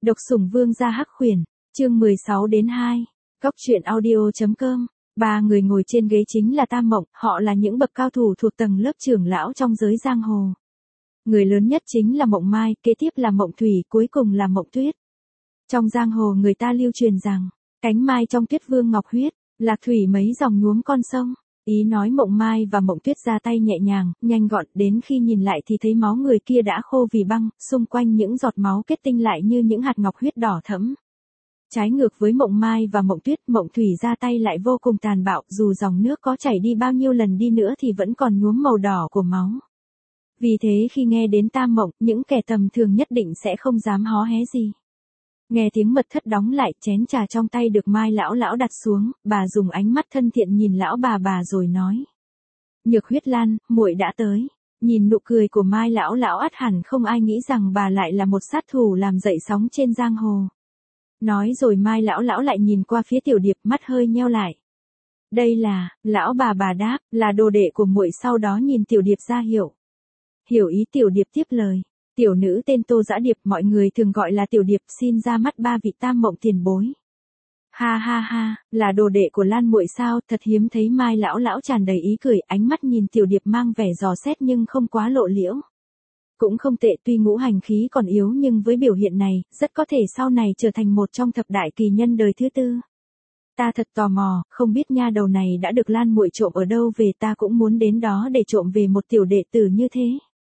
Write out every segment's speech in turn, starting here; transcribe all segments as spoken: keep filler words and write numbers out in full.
Độc sủng vương gia hắc khuyển, chương mười sáu đến hai. Cốc truyện audio.com. Ba người ngồi trên ghế chính là Tam Mộng, họ là những bậc cao thủ thuộc tầng lớp trưởng lão trong giới giang hồ. Người lớn nhất chính là Mộng Mai, kế tiếp là Mộng Thủy, cuối cùng là Mộng Tuyết. Trong giang hồ người ta lưu truyền rằng, cánh mai trong tuyết vương ngọc huyết, lạc thủy mấy dòng nhuốm con sông. Ý nói Mộng Mai và Mộng Tuyết ra tay nhẹ nhàng, nhanh gọn, đến khi nhìn lại thì thấy máu người kia đã khô vì băng, xung quanh những giọt máu kết tinh lại như những hạt ngọc huyết đỏ thẫm. Trái ngược với Mộng Mai và Mộng Tuyết, Mộng Thủy ra tay lại vô cùng tàn bạo, dù dòng nước có chảy đi bao nhiêu lần đi nữa thì vẫn còn nhuốm màu đỏ của máu. Vì thế khi nghe đến Tam Mộng, những kẻ tầm thường nhất định sẽ không dám hó hé gì. Nghe tiếng mật thất đóng lại, chén trà trong tay được Mai lão lão đặt xuống, bà dùng ánh mắt thân thiện nhìn lão bà bà rồi nói: "Nhược Huyết Lan, muội đã tới." Nhìn nụ cười của Mai lão lão, ắt hẳn không ai nghĩ rằng bà lại là một sát thủ làm dậy sóng trên giang hồ. Nói rồi Mai lão lão lại nhìn qua phía Tiểu Điệp, mắt hơi nheo lại. "Đây là..." Lão bà bà đáp, "Là đồ đệ của muội." Sau đó nhìn Tiểu Điệp ra hiểu. Hiểu ý Tiểu Điệp tiếp lời: "Tiểu nữ tên Tô Dã Điệp, mọi người thường gọi là Tiểu Điệp, xin ra mắt ba vị Tam Mộng tiền bối." "Ha ha ha, là đồ đệ của Lan muội sao?" Thật hiếm thấy Mai lão lão tràn đầy ý cười, ánh mắt nhìn Tiểu Điệp mang vẻ dò xét nhưng không quá lộ liễu. "Cũng không tệ, tuy ngũ hành khí còn yếu nhưng với biểu hiện này, rất có thể sau này trở thành một trong thập đại kỳ nhân đời thứ tư. Ta thật tò mò, không biết nha đầu này đã được Lan muội trộm ở đâu về, ta cũng muốn đến đó để trộm về một tiểu đệ tử như thế."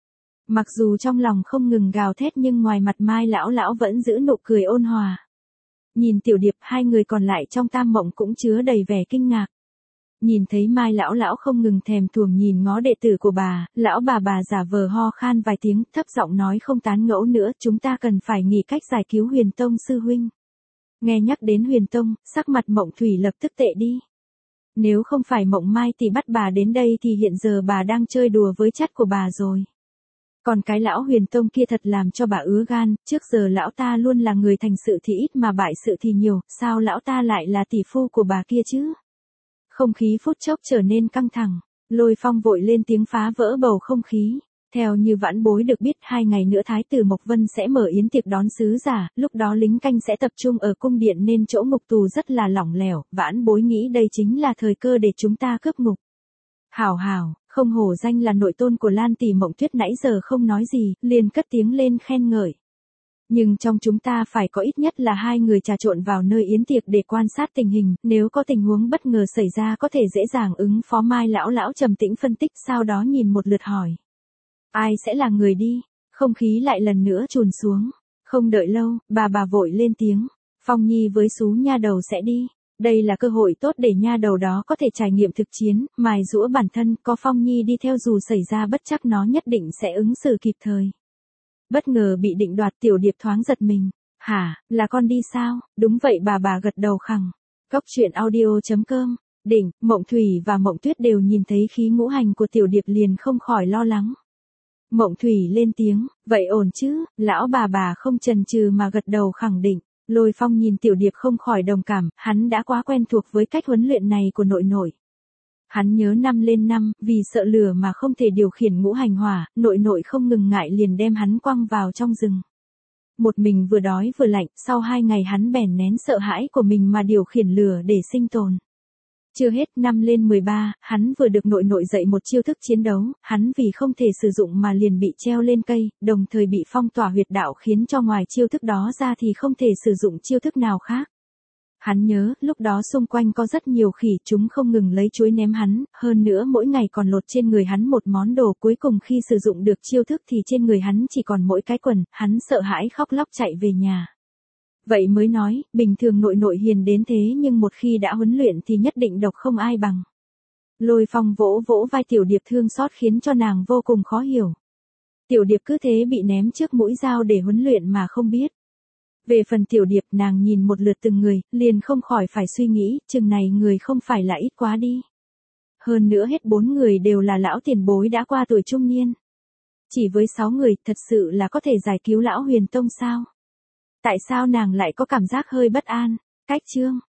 Mặc dù trong lòng không ngừng gào thét nhưng ngoài mặt Mai lão lão vẫn giữ nụ cười ôn hòa. Nhìn Tiểu Điệp, hai người còn lại trong Tam Mộng cũng chứa đầy vẻ kinh ngạc. Nhìn thấy Mai lão lão không ngừng thèm thuồng nhìn ngó đệ tử của bà, lão bà bà giả vờ ho khan vài tiếng, thấp giọng nói: "Không tán ngẫu nữa, chúng ta cần phải nghĩ cách giải cứu Huyền Tông sư huynh." Nghe nhắc đến Huyền Tông, sắc mặt Mộng Thủy lập tức tệ đi. Nếu không phải Mộng Mai thì bắt bà đến đây thì hiện giờ bà đang chơi đùa với chắt của bà rồi. Còn cái lão Huyền Tông kia thật làm cho bà ứa gan, trước giờ lão ta luôn là người thành sự thì ít mà bại sự thì nhiều, sao lão ta lại là tỷ phu của bà kia chứ? Không khí phút chốc trở nên căng thẳng, Lôi Phong vội lên tiếng phá vỡ bầu không khí. Theo như vãn bối được biết, hai ngày nữa Thái tử Mộc Vân sẽ mở yến tiệc đón sứ giả, lúc đó lính canh sẽ tập trung ở cung điện nên chỗ ngục tù rất là lỏng lẻo, vãn bối nghĩ đây chính là thời cơ để chúng ta cướp ngục. Hảo hảo, không hổ danh là nội tôn của Lan tỷ. Mộng Tuyết nãy giờ không nói gì, liền cất tiếng lên khen ngợi. Nhưng trong chúng ta phải có ít nhất là hai người trà trộn vào nơi yến tiệc để quan sát tình hình, nếu có tình huống bất ngờ xảy ra có thể dễ dàng ứng phó. Mai lão lão trầm tĩnh phân tích, sau đó nhìn một lượt hỏi: "Ai sẽ là người đi?" Không khí lại lần nữa trùn xuống. Không đợi lâu, bà bà vội lên tiếng: "Phong Nhi với Sú nha đầu sẽ đi. Đây là cơ hội tốt để nha đầu đó có thể trải nghiệm thực chiến, mài giũa bản thân, có Phong Nhi đi theo dù xảy ra bất trắc nó nhất định sẽ ứng xử kịp thời." Bất ngờ bị định đoạt, Tiểu Điệp thoáng giật mình. "Hả, là con đi sao?" "Đúng vậy." Bà bà gật đầu khẳng. Cốc truyện audio.com. Đỉnh, Mộng Thủy và Mộng Tuyết đều nhìn thấy khí ngũ hành của Tiểu Điệp liền không khỏi lo lắng. Mộng Thủy lên tiếng: "Vậy ổn chứ?" Lão bà bà không chần chừ mà gật đầu khẳng định. Lôi Phong nhìn Tiểu Điệp không khỏi đồng cảm, hắn đã quá quen thuộc với cách huấn luyện này của nội nội. Hắn nhớ năm lên năm, vì sợ lửa mà không thể điều khiển ngũ hành hỏa, nội nội không ngừng ngại liền đem hắn quăng vào trong rừng. Một mình vừa đói vừa lạnh, sau hai ngày hắn bèn nén sợ hãi của mình mà điều khiển lửa để sinh tồn. Chưa hết, năm lên mười ba, hắn vừa được nội nội dạy một chiêu thức chiến đấu, hắn vì không thể sử dụng mà liền bị treo lên cây, đồng thời bị phong tỏa huyệt đạo khiến cho ngoài chiêu thức đó ra thì không thể sử dụng chiêu thức nào khác. Hắn nhớ, lúc đó xung quanh có rất nhiều khỉ, chúng không ngừng lấy chuối ném hắn, hơn nữa mỗi ngày còn lột trên người hắn một món đồ, cuối cùng khi sử dụng được chiêu thức thì trên người hắn chỉ còn mỗi cái quần, hắn sợ hãi khóc lóc chạy về nhà. Vậy mới nói, bình thường nội nội hiền đến thế nhưng một khi đã huấn luyện thì nhất định độc không ai bằng. Lôi Phong vỗ vỗ vai Tiểu Điệp thương xót khiến cho nàng vô cùng khó hiểu. Tiểu Điệp cứ thế bị ném trước mũi dao để huấn luyện mà không biết. Về phần Tiểu Điệp, nàng nhìn một lượt từng người, liền không khỏi phải suy nghĩ, chừng này người không phải là ít quá đi. Hơn nữa hết bốn người đều là lão tiền bối đã qua tuổi trung niên. Chỉ với sáu người, thật sự là có thể giải cứu lão Huyền Tông sao? Tại sao nàng lại có cảm giác hơi bất an? Cách chương